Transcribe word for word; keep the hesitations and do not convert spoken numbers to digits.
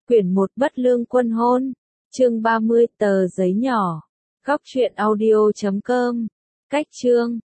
Quyển một Bất lương quân hôn. Chương ba mươi Tờ giấy nhỏ. Góc truyện audio chấm com. Cách chương.